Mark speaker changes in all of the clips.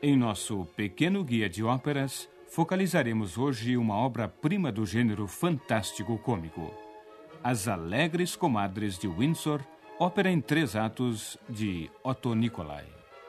Speaker 1: Em nosso pequeno guia de óperas, focalizaremos hoje uma obra-prima do gênero fantástico-cômico. As Alegres Comadres de Windsor, ópera em 3 atos de Otto Nicolai.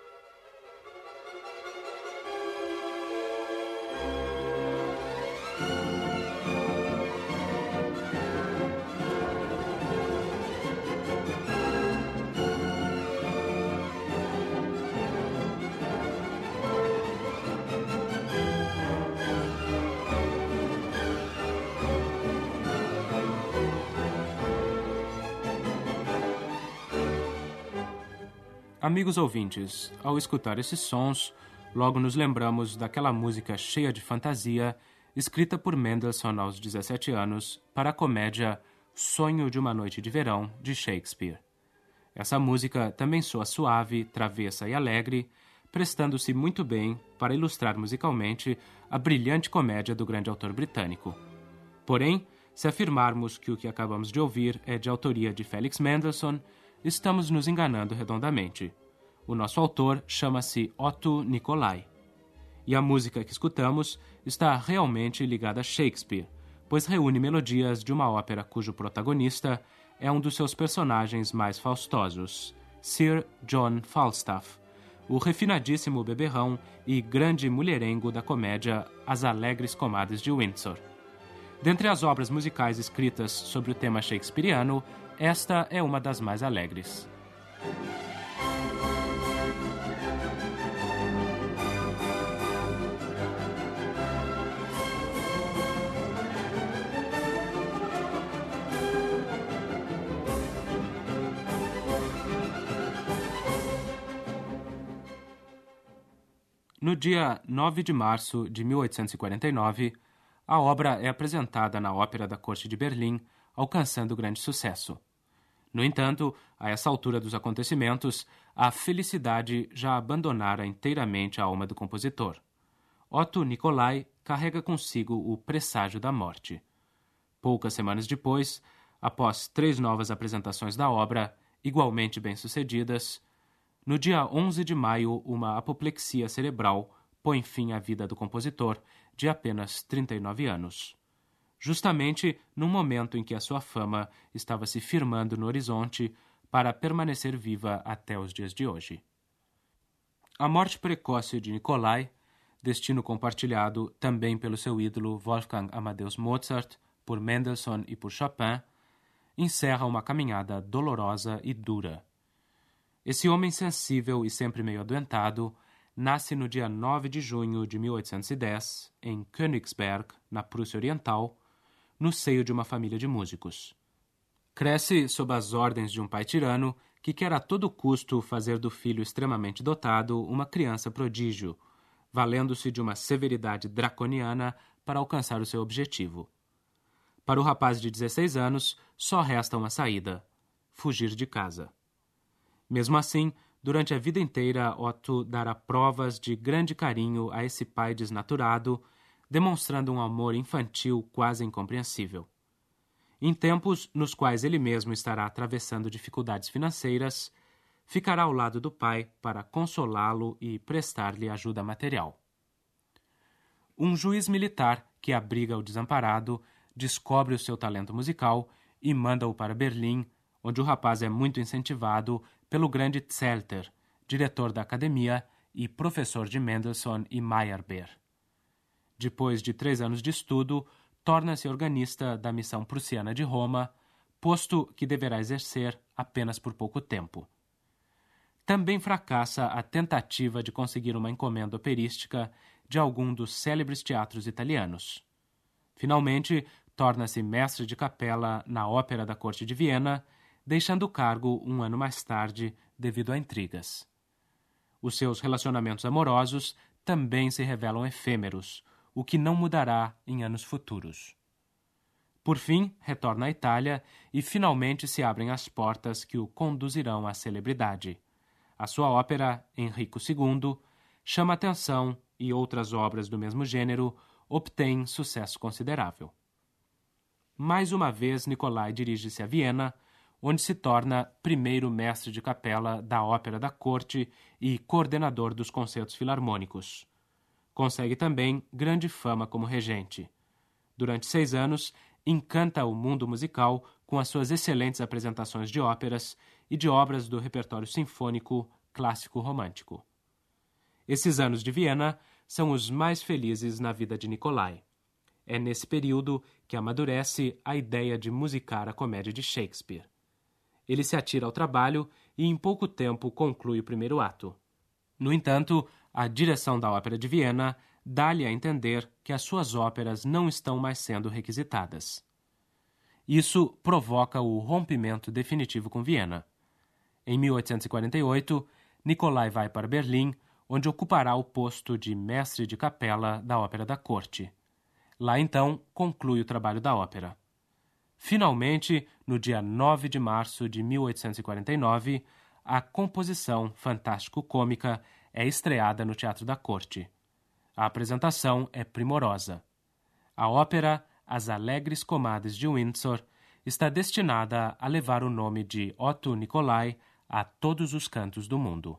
Speaker 2: Amigos ouvintes, ao escutar esses sons, logo nos lembramos daquela música cheia de fantasia, escrita por Mendelssohn aos 17 anos, para a comédia Sonho de uma Noite de Verão, de Shakespeare. Essa música também soa suave, travessa e alegre, prestando-se muito bem para ilustrar musicalmente a brilhante comédia do grande autor britânico. Porém, se afirmarmos que o que acabamos de ouvir é de autoria de Felix Mendelssohn, estamos nos enganando redondamente. O nosso autor chama-se Otto Nicolai. E a música que escutamos está realmente ligada a Shakespeare, pois reúne melodias de uma ópera cujo protagonista é um dos seus personagens mais faustosos, Sir John Falstaff, o refinadíssimo beberrão e grande mulherengo da comédia As Alegres Comadres de Windsor. Dentre as obras musicais escritas sobre o tema shakespeariano, esta é uma das mais alegres. No dia 9 de março de 1849, a obra é apresentada na Ópera da Corte de Berlim, alcançando grande sucesso. No entanto, a essa altura dos acontecimentos, a felicidade já abandonara inteiramente a alma do compositor. Otto Nicolai carrega consigo o presságio da morte. Poucas semanas depois, após 3 novas apresentações da obra, igualmente bem-sucedidas, no dia 11 de maio, uma apoplexia cerebral põe fim à vida do compositor, de apenas 39 anos. Justamente no momento em que a sua fama estava se firmando no horizonte para permanecer viva até os dias de hoje. A morte precoce de Nicolai, destino compartilhado também pelo seu ídolo Wolfgang Amadeus Mozart, por Mendelssohn e por Chopin, encerra uma caminhada dolorosa e dura. Esse homem sensível e sempre meio adoentado nasce no dia 9 de junho de 1810, em Königsberg, na Prússia Oriental, no seio de uma família de músicos. Cresce sob as ordens de um pai tirano que quer a todo custo fazer do filho extremamente dotado uma criança prodígio, valendo-se de uma severidade draconiana para alcançar o seu objetivo. Para o rapaz de 16 anos, só resta uma saída: fugir de casa. Mesmo assim, durante a vida inteira, Otto dará provas de grande carinho a esse pai desnaturado, demonstrando um amor infantil quase incompreensível. Em tempos nos quais ele mesmo estará atravessando dificuldades financeiras, ficará ao lado do pai para consolá-lo e prestar-lhe ajuda material. Um juiz militar que abriga o desamparado descobre o seu talento musical e manda-o para Berlim, onde o rapaz é muito incentivado pelo grande Zelter, diretor da academia e professor de Mendelssohn e Meyerbeer. Depois de 3 anos de estudo, torna-se organista da missão prussiana de Roma, posto que deverá exercer apenas por pouco tempo. Também fracassa a tentativa de conseguir uma encomenda operística de algum dos célebres teatros italianos. Finalmente, torna-se mestre de capela na Ópera da Corte de Viena, deixando o cargo 1 ano mais tarde devido a intrigas. Os seus relacionamentos amorosos também se revelam efêmeros, o que não mudará em anos futuros. Por fim, retorna à Itália e finalmente se abrem as portas que o conduzirão à celebridade. A sua ópera, Henrico II, chama atenção e outras obras do mesmo gênero obtêm sucesso considerável. Mais uma vez, Nicolai dirige-se a Viena, onde se torna primeiro mestre de capela da Ópera da Corte e coordenador dos concertos filarmônicos. Consegue também grande fama como regente. Durante 6 anos, encanta o mundo musical com as suas excelentes apresentações de óperas e de obras do repertório sinfônico clássico-romântico. Esses anos de Viena são os mais felizes na vida de Nicolai. É nesse período que amadurece a ideia de musicar a comédia de Shakespeare. Ele se atira ao trabalho e em pouco tempo conclui o primeiro ato. No entanto, a direção da Ópera de Viena dá-lhe a entender que as suas óperas não estão mais sendo requisitadas. Isso provoca o rompimento definitivo com Viena. Em 1848, Nicolai vai para Berlim, onde ocupará o posto de mestre de capela da Ópera da Corte. Lá, então, conclui o trabalho da ópera. Finalmente, no dia 9 de março de 1849, a composição fantástico-cômica é estreada no Teatro da Corte. A apresentação é primorosa. A ópera As Alegres Comadres de Windsor está destinada a levar o nome de Otto Nicolai a todos os cantos do mundo.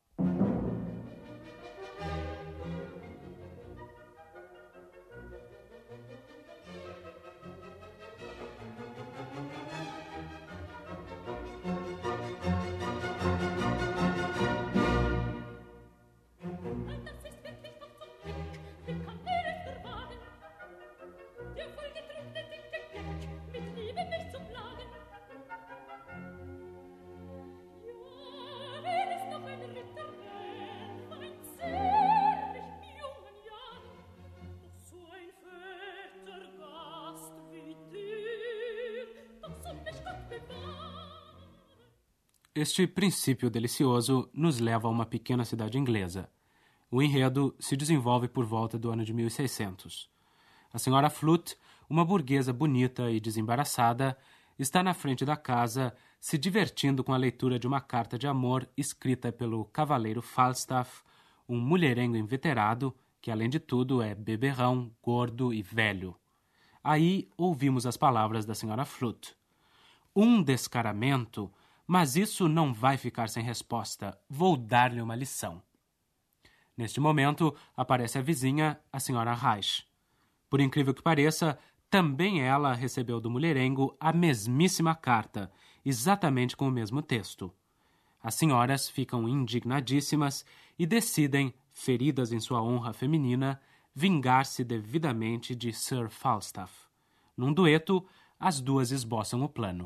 Speaker 2: Este princípio delicioso nos leva a uma pequena cidade inglesa. O enredo se desenvolve por volta do ano de 1600. A senhora Flute, uma burguesa bonita e desembaraçada, está na frente da casa se divertindo com a leitura de uma carta de amor escrita pelo cavaleiro Falstaff, um mulherengo inveterado que, além de tudo, é beberrão, gordo e velho. Aí ouvimos as palavras da senhora Flute. Um descaramento, mas isso não vai ficar sem resposta. Vou dar-lhe uma lição. Neste momento, aparece a vizinha, a senhora Reich. Por incrível que pareça, também ela recebeu do mulherengo a mesmíssima carta, exatamente com o mesmo texto. As senhoras ficam indignadíssimas e decidem, feridas em sua honra feminina, vingar-se devidamente de Sir Falstaff. Num dueto, as duas esboçam o plano.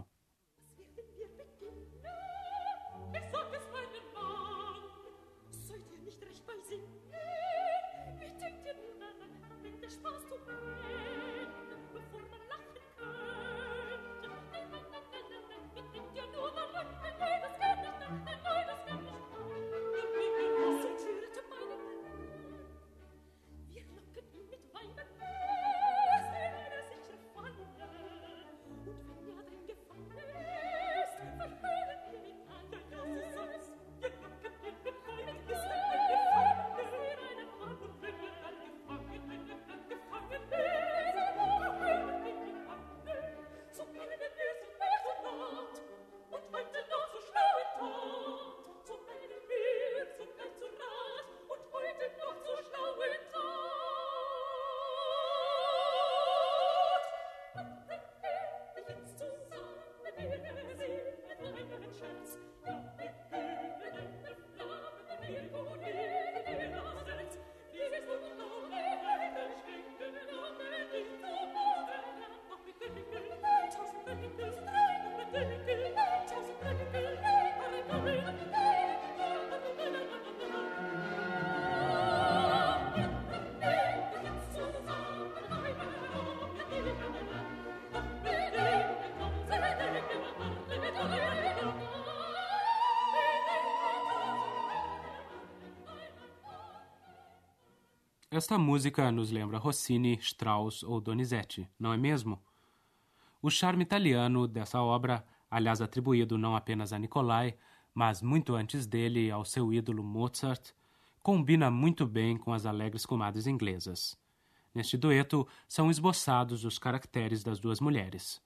Speaker 2: Esta música nos lembra Rossini, Strauss ou Donizetti, não é mesmo? O charme italiano dessa obra, aliás atribuído não apenas a Nicolai, mas muito antes dele ao seu ídolo Mozart, combina muito bem com as alegres comadres inglesas. Neste dueto são esboçados os caracteres das duas mulheres.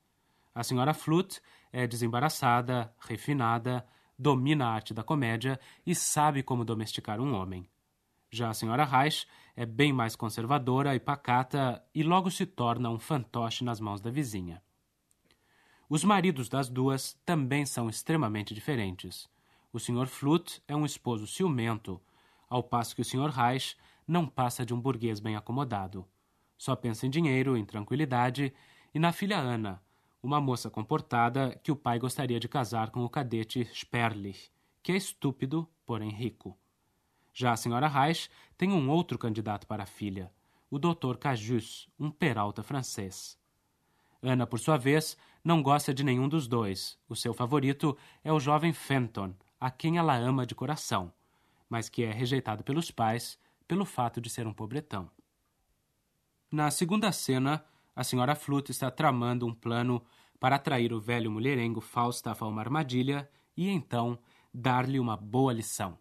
Speaker 2: A senhora Flute é desembaraçada, refinada, domina a arte da comédia e sabe como domesticar um homem. Já a senhora Reich é bem mais conservadora e pacata e logo se torna um fantoche nas mãos da vizinha. Os maridos das duas também são extremamente diferentes. O Sr. Flute é um esposo ciumento, ao passo que o Sr. Reich não passa de um burguês bem acomodado. Só pensa em dinheiro, em tranquilidade e na filha Anna, uma moça comportada que o pai gostaria de casar com o cadete Sperlich, que é estúpido, porém rico. Já a senhora Reich tem um outro candidato para a filha, o Dr. Cajus, um peralta francês. Anna, por sua vez, não gosta de nenhum dos dois. O seu favorito é o jovem Fenton, a quem ela ama de coração, mas que é rejeitado pelos pais pelo fato de ser um pobretão. Na segunda cena, a senhora Flute está tramando um plano para atrair o velho mulherengo Falstaff a uma armadilha e, então, dar-lhe uma boa lição.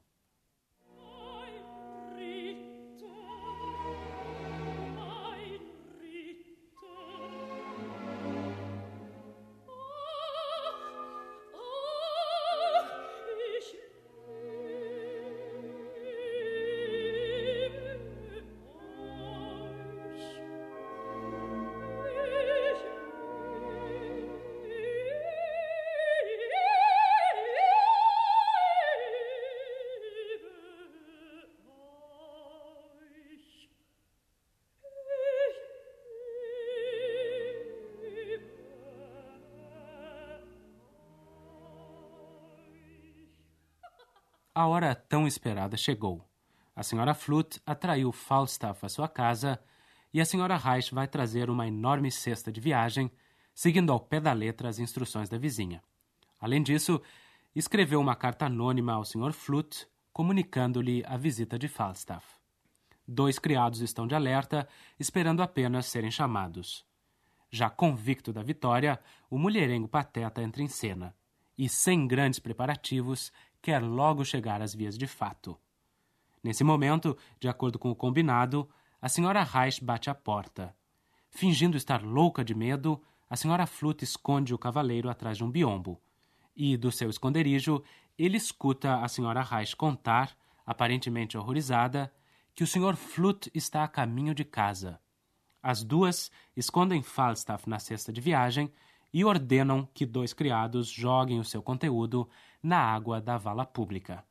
Speaker 2: A hora tão esperada chegou. A senhora Flute atraiu Falstaff à sua casa e a senhora Reich vai trazer uma enorme cesta de viagem, seguindo ao pé da letra as instruções da vizinha. Além disso, escreveu uma carta anônima ao Sr. Flute, comunicando-lhe a visita de Falstaff. 2 criados estão de alerta, esperando apenas serem chamados. Já convicto da vitória, o mulherengo pateta entra em cena e, sem grandes preparativos, quer logo chegar às vias de fato. Nesse momento, de acordo com o combinado, a senhora Reich bate à porta. Fingindo estar louca de medo, a senhora Flute esconde o cavaleiro atrás de um biombo. E, do seu esconderijo, ele escuta a senhora Reich contar, aparentemente horrorizada, que o Sr. Flute está a caminho de casa. As duas escondem Falstaff na cesta de viagem e ordenam que 2 criados joguem o seu conteúdo na água da vala pública.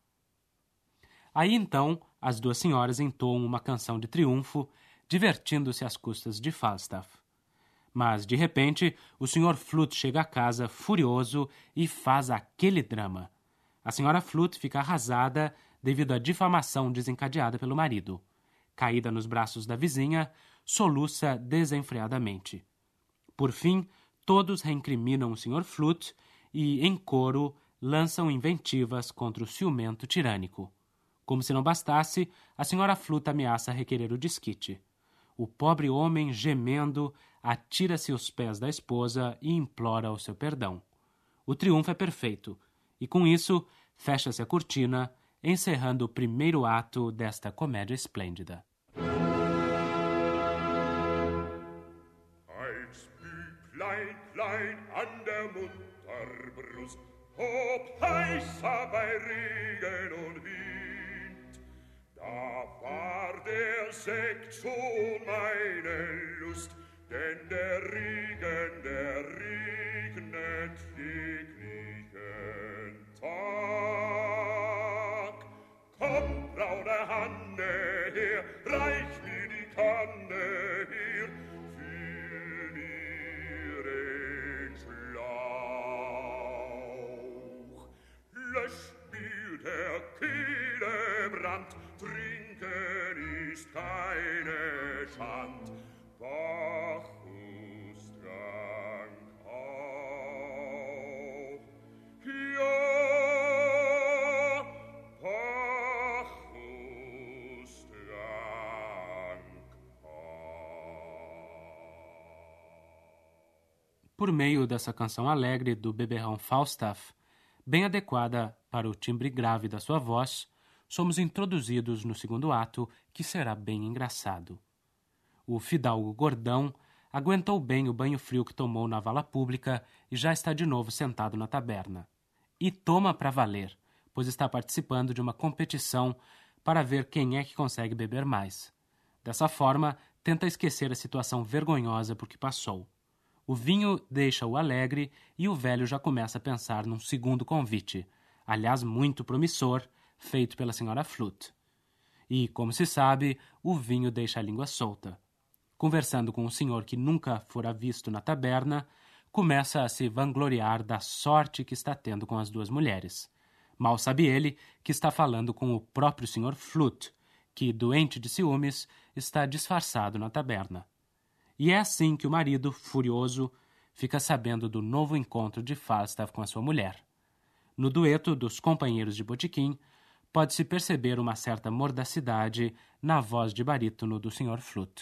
Speaker 2: Aí então, as 2 senhoras entoam uma canção de triunfo, divertindo-se às custas de Falstaff. Mas, de repente, o Sr. Flute chega a casa furioso e faz aquele drama. A senhora Flute fica arrasada devido à difamação desencadeada pelo marido. Caída nos braços da vizinha, soluça desenfreadamente. Por fim, todos recriminam o Sr. Flute e, em coro, lançam inventivas contra o ciumento tirânico. Como se não bastasse, a senhora Flute ameaça requerer o desquite. O pobre homem, gemendo, atira-se aos pés da esposa e implora o seu perdão. O triunfo é perfeito, e com isso fecha-se a cortina, encerrando o primeiro ato desta comédia esplêndida.
Speaker 3: Klein an der Mutterbrust, hob heißer bei Regen und Wind. Da war der Sekt schon meine Lust, denn der Regen, der regnet jeglichen Tag. Komm, braune Hanne her, reich mir die Kanne her, füll mir den Schlauch. Löscht mir der Kehle Brand, trinken ist keine Schand. Bacchus trank auch. Ja, Bacchus trank auch.
Speaker 2: Por meio dessa canção alegre do beberrão Falstaff, bem adequada para o timbre grave da sua voz, somos introduzidos no segundo ato, que será bem engraçado. O fidalgo gordão aguentou bem o banho frio que tomou na vala pública e já está de novo sentado na taberna. E toma para valer, pois está participando de uma competição para ver quem é que consegue beber mais. Dessa forma, tenta esquecer a situação vergonhosa por que passou. O vinho deixa-o alegre e o velho já começa a pensar num segundo convite, aliás muito promissor, feito pela senhora Flute. E, como se sabe, o vinho deixa a língua solta. Conversando com um senhor que nunca fora visto na taberna, começa a se vangloriar da sorte que está tendo com as duas mulheres. Mal sabe ele que está falando com o próprio senhor Flute, que, doente de ciúmes, está disfarçado na taberna. E é assim que o marido, furioso, fica sabendo do novo encontro de Falstaff com a sua mulher. No dueto dos companheiros de botequim, pode-se perceber uma certa mordacidade na voz de barítono do Sr. Flute.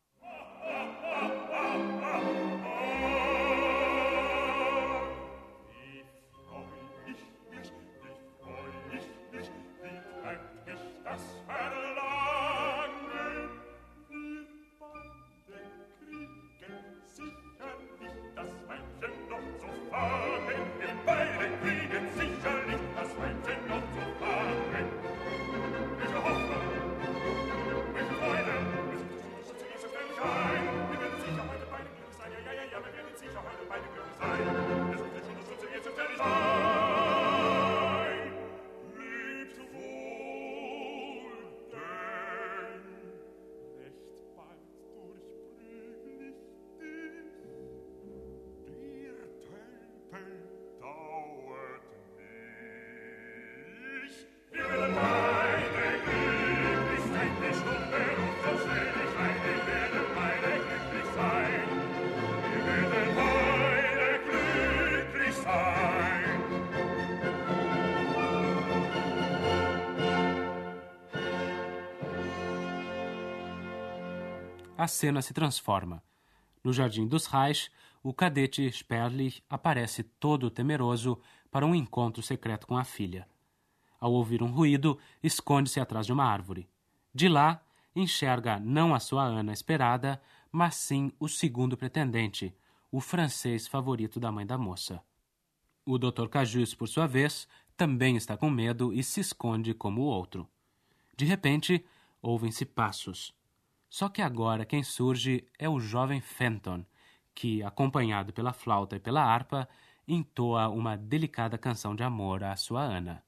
Speaker 2: A cena se transforma. No Jardim dos Reis, o cadete Sperlich aparece todo temeroso para um encontro secreto com a filha. Ao ouvir um ruído, esconde-se atrás de uma árvore. De lá, enxerga não a sua Ana esperada, mas sim o segundo pretendente, o francês favorito da mãe da moça. O Dr. Cajus, por sua vez, também está com medo e se esconde como o outro. De repente, ouvem-se passos. Só que agora quem surge é o jovem Fenton, que, acompanhado pela flauta e pela harpa, entoa uma delicada canção de amor à sua Ana.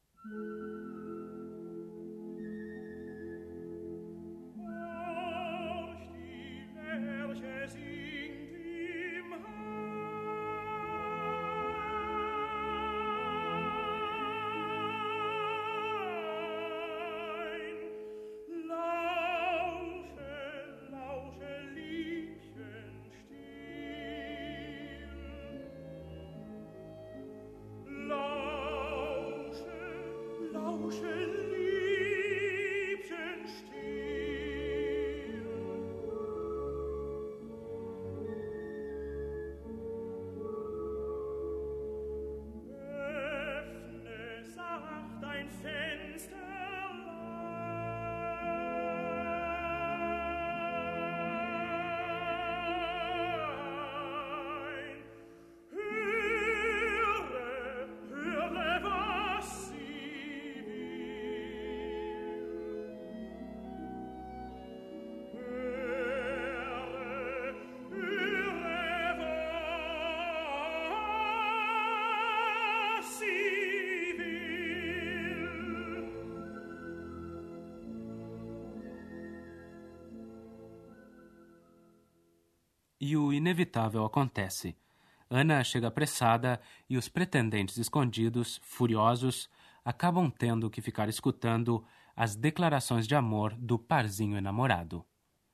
Speaker 2: E o inevitável acontece. Ana chega apressada e os pretendentes escondidos, furiosos, acabam tendo que ficar escutando as declarações de amor do parzinho enamorado.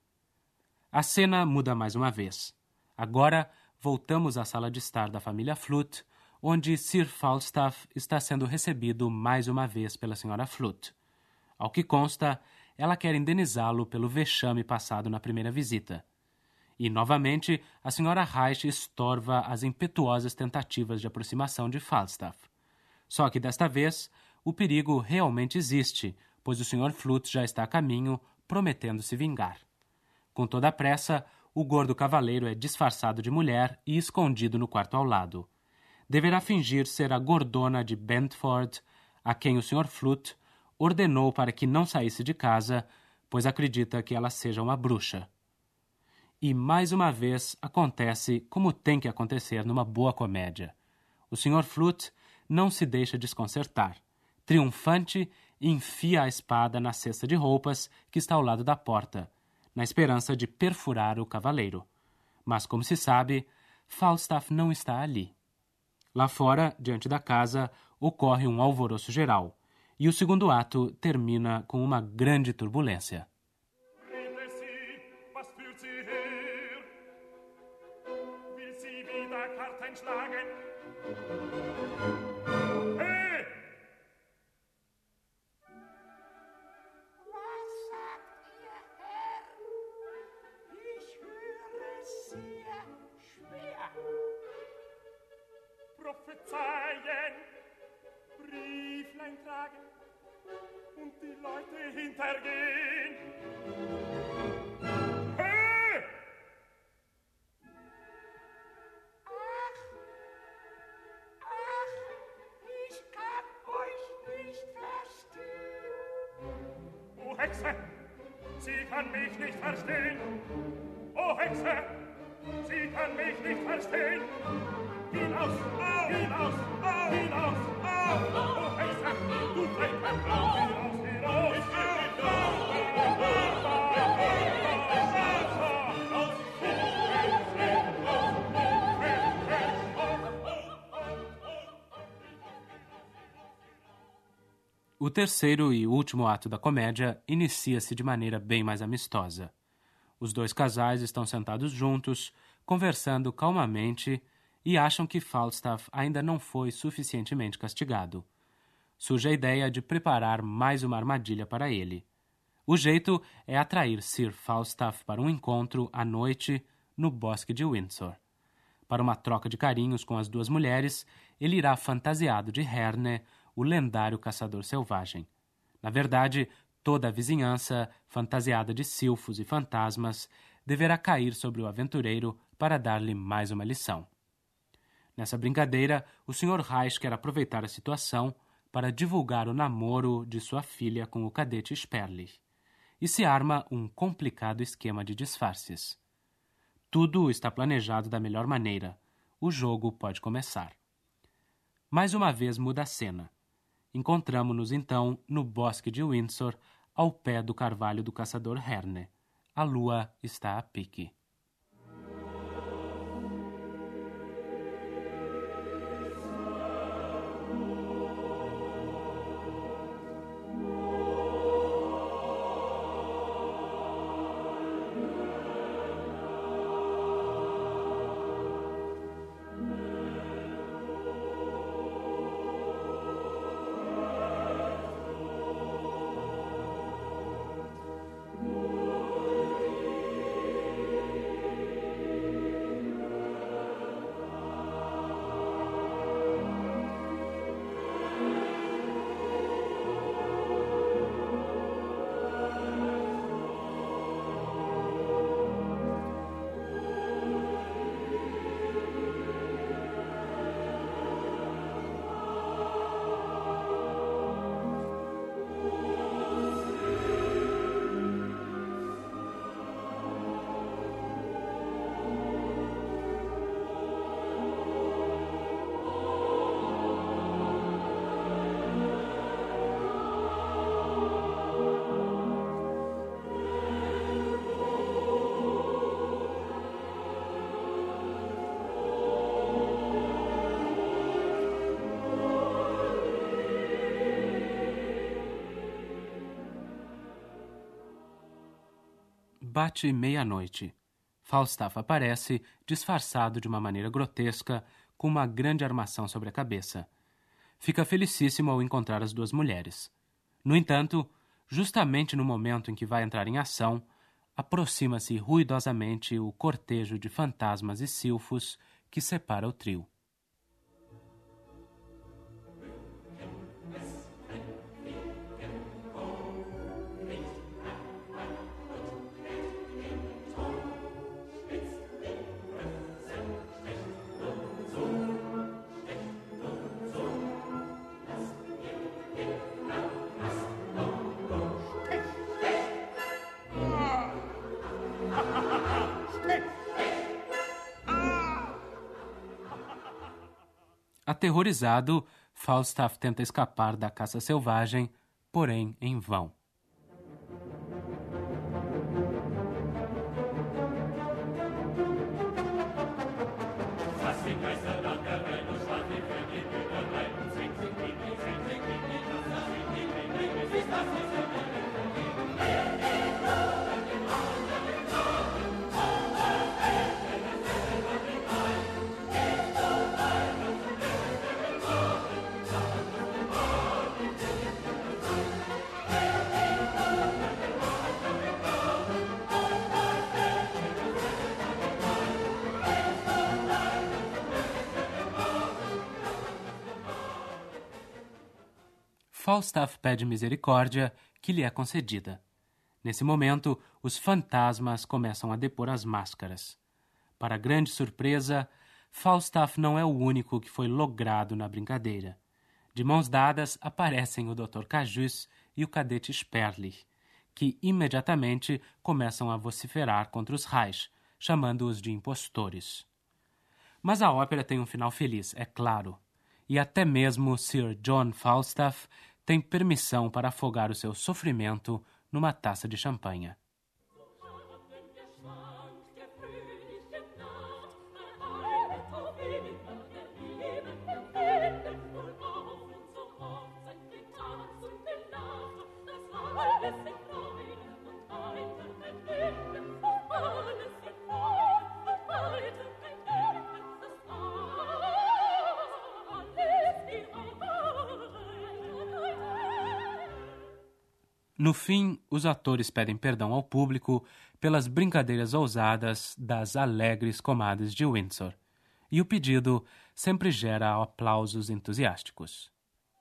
Speaker 2: A cena muda mais uma vez. Agora voltamos à sala de estar da família Flute, onde Sir Falstaff está sendo recebido mais uma vez pela senhora Flute. Ao que consta, ela quer indenizá-lo pelo vexame passado na primeira visita. E, novamente, a senhora Reich estorva as impetuosas tentativas de aproximação de Falstaff. Só que, desta vez, o perigo realmente existe, pois o Sr. Flute já está a caminho, prometendo se vingar. Com toda a pressa, o gordo cavaleiro é disfarçado de mulher e escondido no quarto ao lado. Deverá fingir ser a gordona de Bentford, a quem o Sr. Flute ordenou para que não saísse de casa, pois acredita que ela seja uma bruxa. E, mais uma vez, acontece como tem que acontecer numa boa comédia. O Sr. Flute não se deixa desconcertar. Triunfante, enfia a espada na cesta de roupas que está ao lado da porta, na esperança de perfurar o cavaleiro. Mas, como se sabe, Falstaff não está ali. Lá fora, diante da casa, ocorre um alvoroço geral, e o segundo ato termina com uma grande turbulência.
Speaker 3: Prophezeien, Brieflein tragen und die Leute hintergehen. Hey! Ach, ich kann euch nicht verstehen. O Hexe, sie kann mich nicht verstehen. O Hexe, sie kann mich nicht verstehen. Hinaus, hinaus, hinaus, oh Hexe, du Frecher, hinaus, hinaus,
Speaker 2: O terceiro e último ato da comédia inicia-se de maneira bem mais amistosa. Os dois casais estão sentados juntos, conversando calmamente, e acham que Falstaff ainda não foi suficientemente castigado. Surge a ideia de preparar mais uma armadilha para ele. O jeito é atrair Sir Falstaff para um encontro à noite no bosque de Windsor. Para uma troca de carinhos com as duas mulheres, ele irá fantasiado de Herne, o lendário caçador selvagem. Na verdade, toda a vizinhança, fantasiada de silfos e fantasmas, deverá cair sobre o aventureiro para dar-lhe mais uma lição. Nessa brincadeira, o Sr. Reich quer aproveitar a situação para divulgar o namoro de sua filha com o cadete Sperlich, e se arma um complicado esquema de disfarces. Tudo está planejado da melhor maneira. O jogo pode começar. Mais uma vez muda a cena. Encontramo-nos, então, no bosque de Windsor, ao pé do carvalho do caçador Herne. A lua está a pique. Bate meia-noite. Falstaff aparece, disfarçado de uma maneira grotesca, com uma grande armação sobre a cabeça. Fica felicíssimo ao encontrar as duas mulheres. No entanto, justamente no momento em que vai entrar em ação, aproxima-se ruidosamente o cortejo de fantasmas e silfos que separa o trio. Aterrorizado, Falstaff tenta escapar da caça selvagem, porém em vão. Falstaff pede misericórdia, que lhe é concedida. Nesse momento, os fantasmas começam a depor as máscaras. Para grande surpresa, Falstaff não é o único que foi logrado na brincadeira. De mãos dadas, aparecem o Dr. Cajus e o cadete Sperlich, que imediatamente começam a vociferar contra os Reich, chamando-os de impostores. Mas a ópera tem um final feliz, é claro, e até mesmo Sir John Falstaff tem permissão para afogar o seu sofrimento numa taça de champanhe. No fim, os atores pedem perdão ao público pelas brincadeiras ousadas das alegres comadres de Windsor, e o pedido sempre gera aplausos entusiásticos.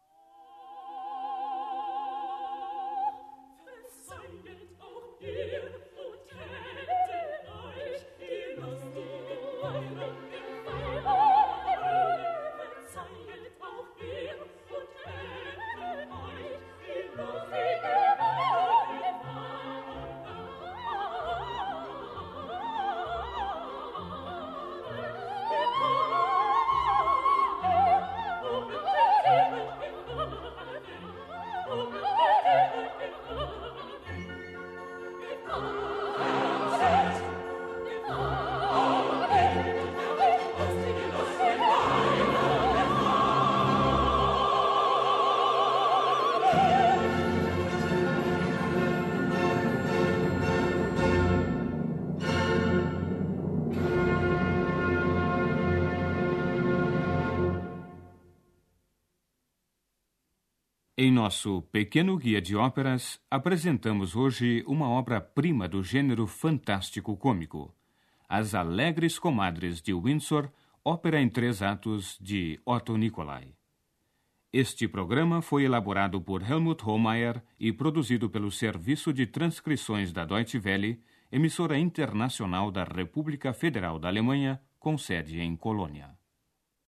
Speaker 1: Em nosso pequeno guia de óperas, apresentamos hoje uma obra-prima do gênero fantástico cômico, As Alegres Comadres de Windsor, ópera em 3 atos de Otto Nicolai. Este programa foi elaborado por Helmut Hohmeier e produzido pelo Serviço de Transcrições da Deutsche Welle, emissora internacional da República Federal da Alemanha, com sede em Colônia.